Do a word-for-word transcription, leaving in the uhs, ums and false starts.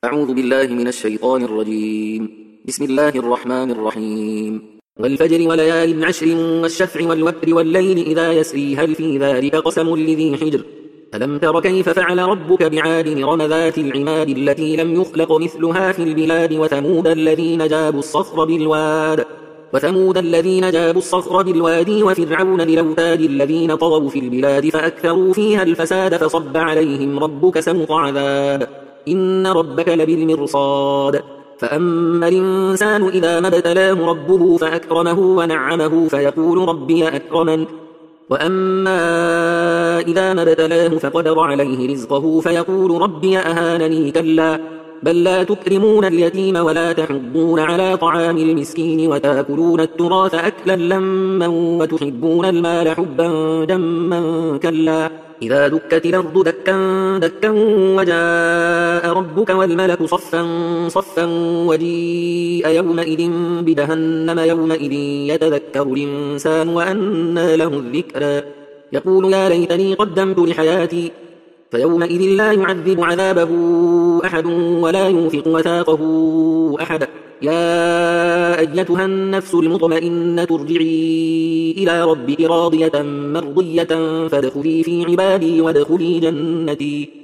أعوذ بالله من الشيطان الرجيم. بسم الله الرحمن الرحيم. والفجر وليال عشر والشفع والوتر والليل إذا يسري هل في ذلك قسم لذي حجر ألم تر كيف فعل ربك بعاد إرم ذات العماد التي لم يخلق مثلها في البلاد وثمود الذين جابوا الصخر بالواد وثمود الذين جابوا الصخر بالوادي وفرعون ذي الأوتاد الذين طغوا في البلاد فأكثروا فيها الفساد فصب عليهم ربك سوط عذاب إن ربك لبالمرصاد فأما الإنسان إذا ما ابتلاه ربه فأكرمه ونعمه فيقول ربي أكرمن وأما إذا ما ابتلاه فقدر عليه رزقه فيقول ربي أهانني كلا بل لا تكرمون اليتيم ولا تحضون على طعام المسكين وتأكلون التراث أكلا لما وتحبون المال حبا جما كلا إذا دكت الأرض دكا دكا وجاء ربك والملك صفا صفا وجيء يومئذ بجهنم يومئذ يتذكر الإنسان وأنى له الذكرى يقول يا ليتني قدمت لحياتي فيومئذ لا يعذب عذابه أحد ولا يوثق وثاقه أحد يا أيتها النفس المطمئنة ارجعي إلى ربك راضية مرضية فادخلي في عبادي وادخلي جنتي